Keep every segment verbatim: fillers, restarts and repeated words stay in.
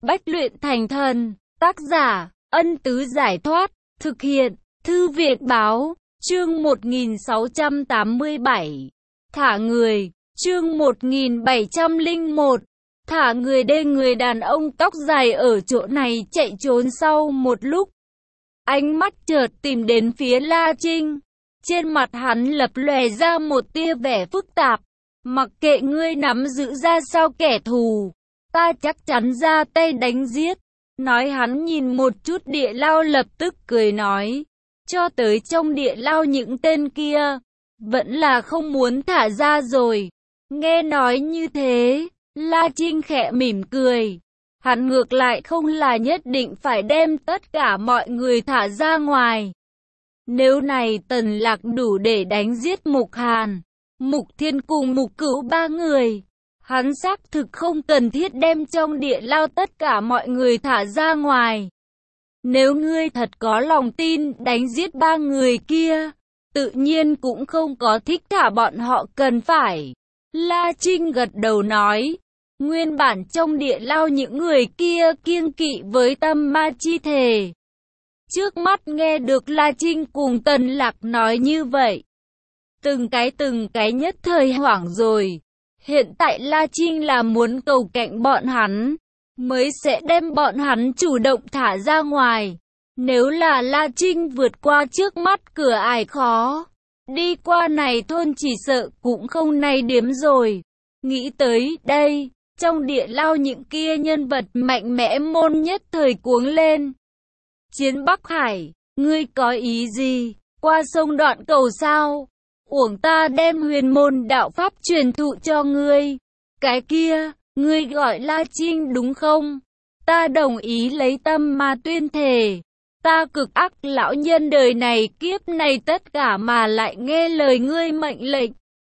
Bách luyện thành thần. Tác giả, Ân Tứ Giải Thoát. Thực hiện, Thư viện Báo. Chương một nghìn sáu trăm tám mươi bảy. Thả người. Chương một nghìn bảy trăm lẻ một. Thả người. Đê người đàn ông tóc dài ở chỗ này chạy trốn sau một lúc. Ánh mắt chợt tìm đến phía La Trinh. Trên mặt hắn lập lòe ra một tia vẻ phức tạp. Mặc kệ ngươi nắm giữ ra sao kẻ thù, ta chắc chắn ra tay đánh giết. Nói hắn nhìn một chút địa lao lập tức cười nói. Cho tới trong địa lao những tên kia, vẫn là không muốn thả ra rồi. Nghe nói như thế, La Trinh khẽ mỉm cười. Hắn ngược lại không là nhất định phải đem tất cả mọi người thả ra ngoài. Nếu này Tần Lạc đủ để đánh giết Mục Hàn, Mục Thiên cùng Mục Cửu ba người, hắn xác thực không cần thiết đem trong địa lao tất cả mọi người thả ra ngoài. Nếu ngươi thật có lòng tin đánh giết ba người kia, tự nhiên cũng không có thích thả bọn họ cần phải. La Trinh gật đầu nói. Nguyên bản trong địa lao những người kia kiêng kỵ với tâm ma chi thể. Trước mắt nghe được La Trinh cùng Tần Lạc nói như vậy, từng cái từng cái nhất thời hoảng rồi. Hiện tại La Trinh là muốn cầu cạnh bọn hắn, mới sẽ đem bọn hắn chủ động thả ra ngoài. Nếu là La Trinh vượt qua trước mắt cửa ải khó, đi qua này thôn chỉ sợ cũng không nay điếm rồi. Nghĩ tới đây, trong địa lao những kia nhân vật mạnh mẽ môn nhất thời cuống lên. Chiến Bắc Hải, ngươi có ý gì? Qua sông Đoạn Cầu sao? Uổng ta đem huyền môn đạo pháp truyền thụ cho ngươi. Cái kia, ngươi gọi La Trinh đúng không? Ta đồng ý lấy tâm mà tuyên thề. Ta cực ác lão nhân đời này kiếp này tất cả mà lại nghe lời ngươi mệnh lệnh.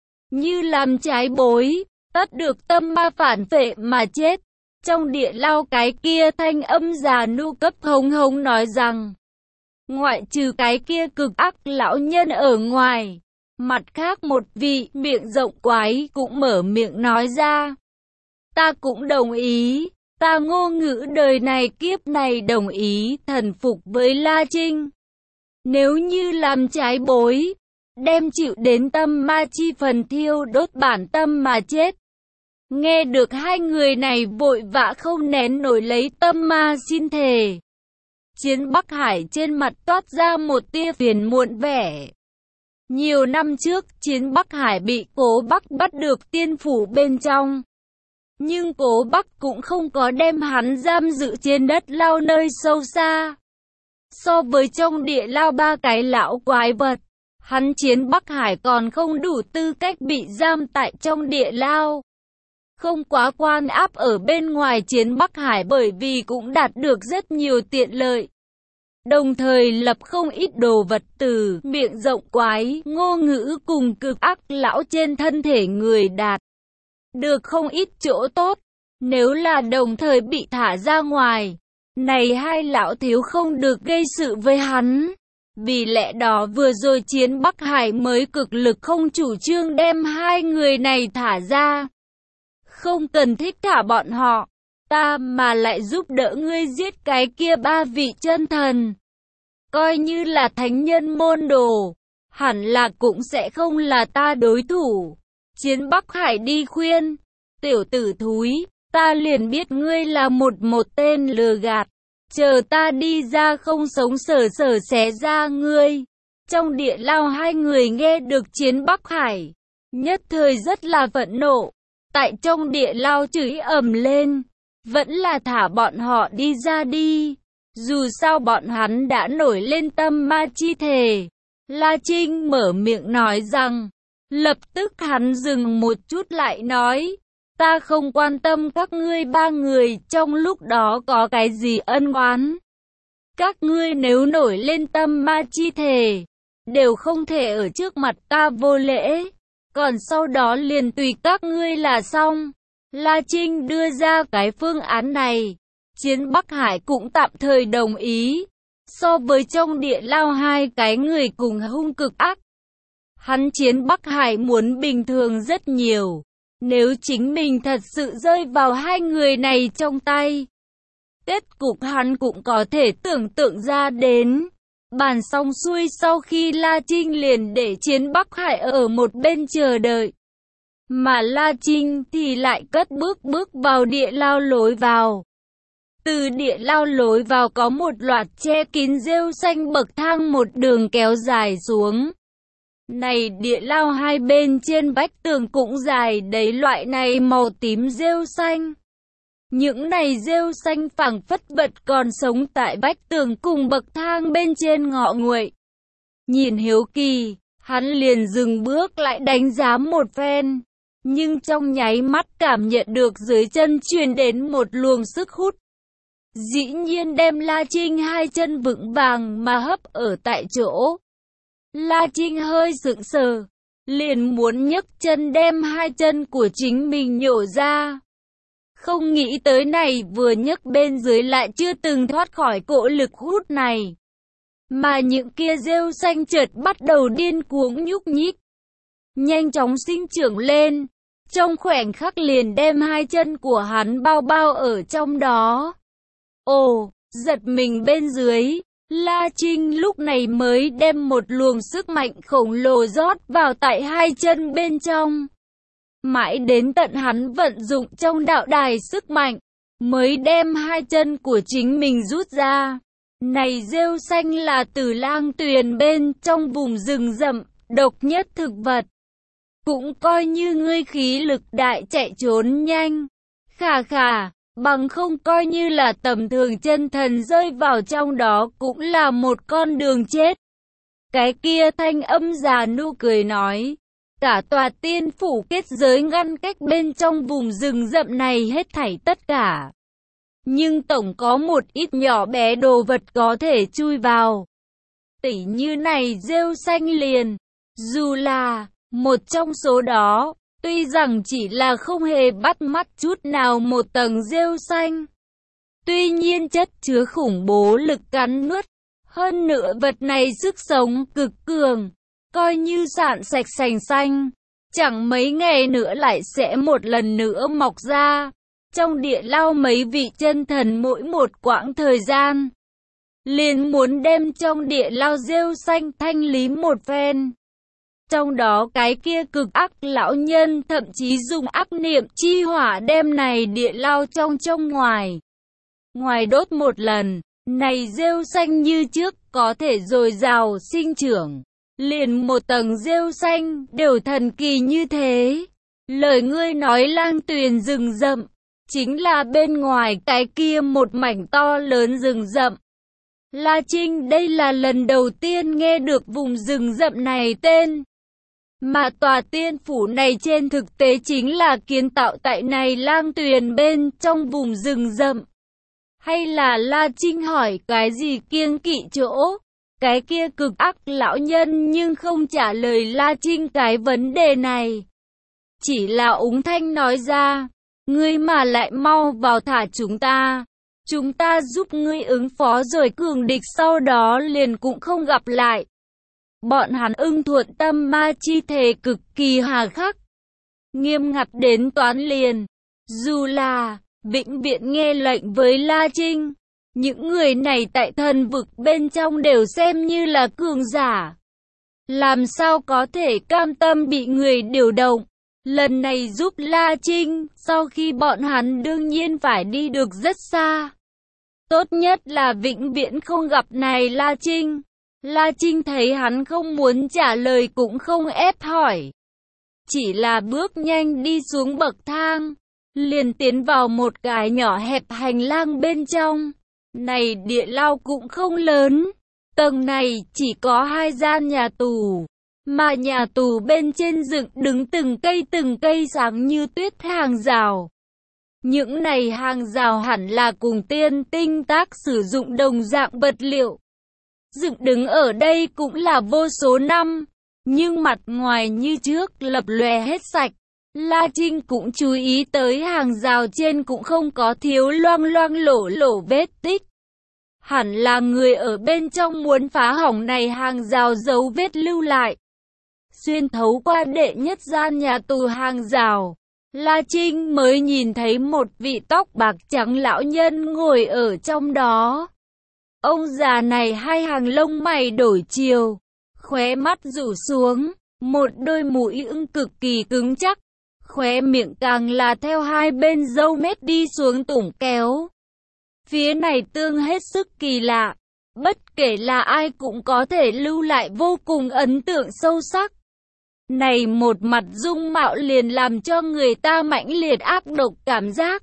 Như làm trái bối, tất được tâm ma phản phệ mà chết. Trong địa lao cái kia thanh âm già nua cấp hống hống nói rằng, ngoại trừ cái kia cực ác lão nhân ở ngoài, mặt khác một vị miệng rộng quái cũng mở miệng nói ra. Ta cũng đồng ý, ta Ngô Ngữ đời này kiếp này đồng ý thần phục với La Trinh. Nếu như làm trái bối, đem chịu đến tâm ma chi phần thiêu đốt bản tâm mà chết. Nghe được hai người này vội vã không nén nổi lấy tâm ma xin thề. Chiến Bắc Hải trên mặt toát ra một tia phiền muộn vẻ. Nhiều năm trước, Chiến Bắc Hải bị Cố Bắc bắt được tiên phủ bên trong. Nhưng Cố Bắc cũng không có đem hắn giam giữ trên đất lao nơi sâu xa. So với trong địa lao ba cái lão quái vật, hắn Chiến Bắc Hải còn không đủ tư cách bị giam tại trong địa lao. Không quá quan áp ở bên ngoài Chiến Bắc Hải bởi vì cũng đạt được rất nhiều tiện lợi. Đồng thời lập không ít đồ vật từ miệng rộng quái, Ngô Ngữ cùng cực ác lão trên thân thể người đạt. Được không ít chỗ tốt, nếu là đồng thời bị thả ra ngoài, này hai lão thiếu không được gây sự với hắn. Vì lẽ đó vừa rồi Chiến Bắc Hải mới cực lực không chủ trương đem hai người này thả ra. Không cần thích thả bọn họ, ta mà lại giúp đỡ ngươi giết cái kia ba vị chân thần. Coi như là thánh nhân môn đồ, hẳn là cũng sẽ không là ta đối thủ. Chiến Bắc Hải đi khuyên, tiểu tử thúi, ta liền biết ngươi là một một tên lừa gạt. Chờ ta đi ra không sống sở sở xé ra ngươi. Trong địa lao hai người nghe được Chiến Bắc Hải, nhất thời rất là phẫn nộ. Tại trong địa lao chửi ầm lên, vẫn là thả bọn họ đi ra đi. Dù sao bọn hắn đã nổi lên tâm ma chi thể. La Trinh mở miệng nói rằng, lập tức hắn dừng một chút lại nói, ta không quan tâm các ngươi ba người trong lúc đó có cái gì ân oán. Các ngươi nếu nổi lên tâm ma chi thể, đều không thể ở trước mặt ta vô lễ. Còn sau đó liền tùy các ngươi là xong. La Trinh đưa ra cái phương án này. Chiến Bắc Hải cũng tạm thời đồng ý. So với trong địa lao hai cái người cùng hung cực ác, hắn Chiến Bắc Hải muốn bình thường rất nhiều. Nếu chính mình thật sự rơi vào hai người này trong tay, Kết cục hắn cũng có thể tưởng tượng ra đến. Bàn xong xuôi sau khi La Trinh liền để Chiến Bắc Hải ở một bên chờ đợi. Mà La Trinh thì lại cất bước bước vào địa lao lối vào. Từ địa lao lối vào có một loạt che kín rêu xanh bậc thang một đường kéo dài xuống. Này địa lao hai bên trên vách tường cũng dài đấy loại này màu tím rêu xanh. Những này rêu xanh phảng phất vật còn sống tại vách tường cùng bậc thang bên trên ngọ nguậy. Nhìn hiếu kỳ, hắn liền dừng bước lại đánh giá một phen. Nhưng trong nháy mắt cảm nhận được dưới chân truyền đến một luồng sức hút. Dĩ nhiên đem La Trinh hai chân vững vàng mà hấp ở tại chỗ. La Trinh hơi sững sờ, liền muốn nhấc chân đem hai chân của chính mình nhổ ra. Không nghĩ tới này vừa nhấc bên dưới lại chưa từng thoát khỏi cỗ lực hút này. Mà những kia rêu xanh chợt bắt đầu điên cuồng nhúc nhích. Nhanh chóng sinh trưởng lên. Trong khoảnh khắc liền đem hai chân của hắn bao bao ở trong đó. Ồ, giật mình bên dưới. La Trinh lúc này mới đem một luồng sức mạnh khổng lồ rót vào tại hai chân bên trong. Mãi đến tận hắn vận dụng trong đạo đài sức mạnh, mới đem hai chân của chính mình rút ra. Này rêu xanh là từ lang tuyền bên trong vùng rừng rậm, độc nhất thực vật. Cũng coi như ngươi khí lực đại chạy trốn nhanh. Khà khà, bằng không coi như là tầm thường chân thần rơi vào trong đó cũng là một con đường chết. Cái kia thanh âm già nua cười nói. Cả tòa tiên phủ kết giới ngăn cách bên trong vùng rừng rậm này hết thảy tất cả. Nhưng tổng có một ít nhỏ bé đồ vật có thể chui vào. Tỉ như này rêu xanh liền. Dù là một trong số đó, tuy rằng chỉ là không hề bắt mắt chút nào một tầng rêu xanh. Tuy nhiên chất chứa khủng bố lực cắn nuốt. Hơn nữa vật này sức sống cực cường. Coi như sạn sạch sành xanh, chẳng mấy ngày nữa lại sẽ một lần nữa mọc ra. Trong địa lao mấy vị chân thần mỗi một quãng thời gian, liền muốn đem trong địa lao rêu xanh thanh lý một phen. Trong đó cái kia cực ác lão nhân thậm chí dùng ác niệm chi hỏa đem này địa lao trong trong ngoài. Ngoài đốt một lần, này rêu xanh như trước có thể dồi dào sinh trưởng. Liền một tầng rêu xanh đều thần kỳ như thế. Lời ngươi nói lang tuyền rừng rậm, chính là bên ngoài cái kia một mảnh to lớn rừng rậm. La Trinh đây là lần đầu tiên nghe được vùng rừng rậm này tên. Mà tòa tiên phủ này trên thực tế chính là kiến tạo tại này lang tuyền bên trong vùng rừng rậm. Hay là La Trinh hỏi cái gì kiêng kỵ chỗ? Cái kia cực ác lão nhân nhưng không trả lời La Trinh cái vấn đề này. Chỉ là úng thanh nói ra, ngươi mà lại mau vào thả chúng ta. Chúng ta giúp ngươi ứng phó rồi cường địch sau đó liền cũng không gặp lại. Bọn hắn ưng thuận tâm ma chi thể cực kỳ hà khắc. Nghiêm ngặt đến toán liền. Dù là vĩnh viễn nghe lệnh với La Trinh. Những người này tại thần vực bên trong đều xem như là cường giả. Làm sao có thể cam tâm bị người điều động. Lần này giúp La Trinh, sau khi bọn hắn đương nhiên phải đi được rất xa. Tốt nhất là vĩnh viễn không gặp này La Trinh. La Trinh thấy hắn không muốn trả lời cũng không ép hỏi. Chỉ là bước nhanh đi xuống bậc thang, liền tiến vào một cái nhỏ hẹp hành lang bên trong. Này địa lao cũng không lớn, tầng này chỉ có hai gian nhà tù, mà nhà tù bên trên dựng đứng từng cây từng cây sáng như tuyết hàng rào. Những này hàng rào hẳn là cùng tiên tinh tác sử dụng đồng dạng vật liệu. Dựng đứng ở đây cũng là vô số năm, nhưng mặt ngoài như trước lập lòe hết sạch. La Trinh cũng chú ý tới hàng rào trên cũng không có thiếu loang loang lổ lổ vết tích. Hẳn là người ở bên trong muốn phá hỏng này hàng rào dấu vết lưu lại. Xuyên thấu qua đệ nhất gian nhà tù hàng rào, La Trinh mới nhìn thấy một vị tóc bạc trắng lão nhân ngồi ở trong đó. Ông già này hai hàng lông mày đổi chiều, khóe mắt rủ xuống, một đôi mũi ưng cực kỳ cứng chắc, khóe miệng càng là theo hai bên râu mép đi xuống tủng kéo. Phía này tương hết sức kỳ lạ, bất kể là ai cũng có thể lưu lại vô cùng ấn tượng sâu sắc. Này một mặt dung mạo liền làm cho người ta mãnh liệt ác độc cảm giác.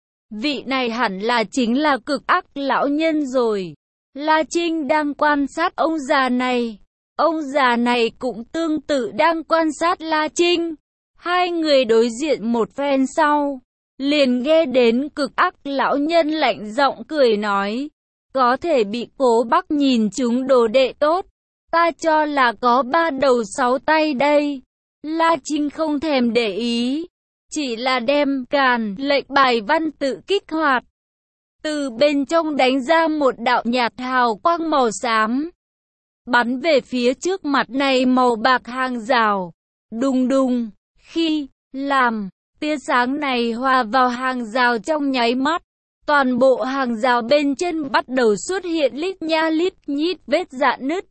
Vị này hẳn là chính là cực ác lão nhân rồi. La Trinh đang quan sát ông già này. Ông già này cũng tương tự đang quan sát La Trinh. Hai người đối diện một phen sau, liền nghe đến cực ác lão nhân lạnh giọng cười nói. Có thể bị Cố Bắc nhìn chúng đồ đệ tốt, ta cho là có ba đầu sáu tay đây. La Trinh không thèm để ý, chỉ là đem càn lệnh bài văn tự kích hoạt. Từ bên trong đánh ra một đạo nhạt hào quang màu xám, bắn về phía trước mặt này màu bạc hàng rào. Đùng đùng, khi làm tia sáng này hòa vào hàng rào trong nháy mắt, toàn bộ hàng rào bên trên bắt đầu xuất hiện lít nha lít nhít vết rạn nứt.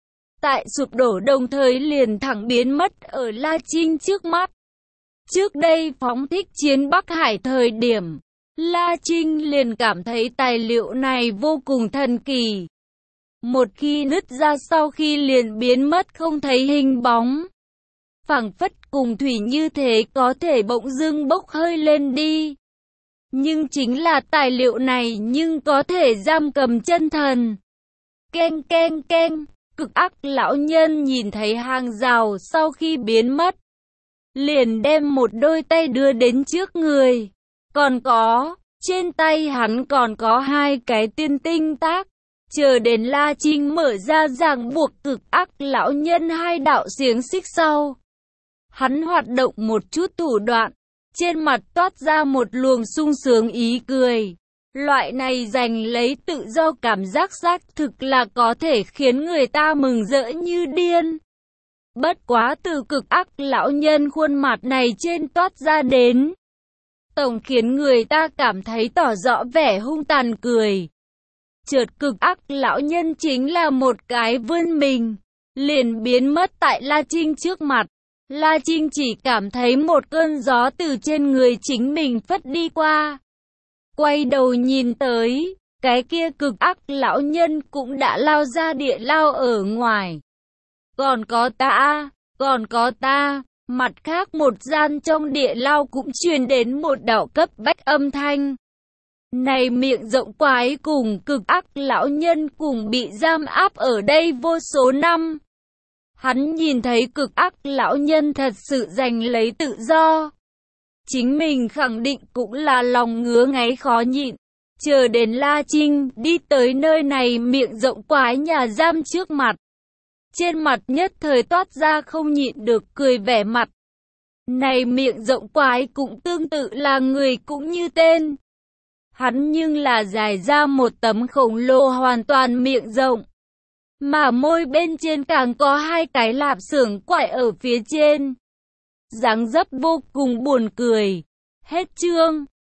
Tại sụp đổ đồng thời liền thẳng biến mất ở La Trinh trước mắt. Trước đây phóng thích chiến Bắc Hải thời điểm, La Trinh liền cảm thấy tài liệu này vô cùng thần kỳ. Một khi nứt ra sau khi liền biến mất không thấy hình bóng. Phảng phất cùng thủy như thế có thể bỗng dưng bốc hơi lên đi. Nhưng chính là tài liệu này nhưng có thể giam cầm chân thần. Keng keng keng, cực ác lão nhân nhìn thấy hàng rào sau khi biến mất, liền đem một đôi tay đưa đến trước người. Còn có, trên tay hắn còn có hai cái tiên tinh tác. Chờ đến La Trinh mở ra ràng buộc cực ác lão nhân hai đạo xiềng xích sau, hắn hoạt động một chút thủ đoạn, trên mặt toát ra một luồng sung sướng ý cười. Loại này giành lấy tự do cảm giác xác thực là có thể khiến người ta mừng rỡ như điên. Bất quá từ cực ác lão nhân khuôn mặt này trên toát ra đến, tổng khiến người ta cảm thấy tỏ rõ vẻ hung tàn cười. Chợt cực ác lão nhân chính là một cái vươn mình, liền biến mất tại La Trinh trước mặt. La Trinh chỉ cảm thấy một cơn gió từ trên người chính mình phất đi qua. Quay đầu nhìn tới, cái kia cực ác lão nhân cũng đã lao ra địa lao ở ngoài. Còn có ta, còn có ta, mặt khác một gian trong địa lao cũng truyền đến một đạo cấp bách âm thanh. Này miệng rộng quái cùng cực ác lão nhân cùng bị giam áp ở đây vô số năm. Hắn nhìn thấy cực ác lão nhân thật sự giành lấy tự do. Chính mình khẳng định cũng là lòng ngứa ngáy khó nhịn. Chờ đến La Trinh đi tới nơi này miệng rộng quái nhà giam trước mặt. Trên mặt nhất thời toát ra không nhịn được cười vẻ mặt. Này miệng rộng quái cũng tương tự là người cũng như tên. Hắn nhưng là dài ra một tấm khổng lồ hoàn toàn miệng rộng. Mà môi bên trên càng có hai cái lạp xưởng quải ở phía trên. Dáng dấp vô cùng buồn cười. Hết chương.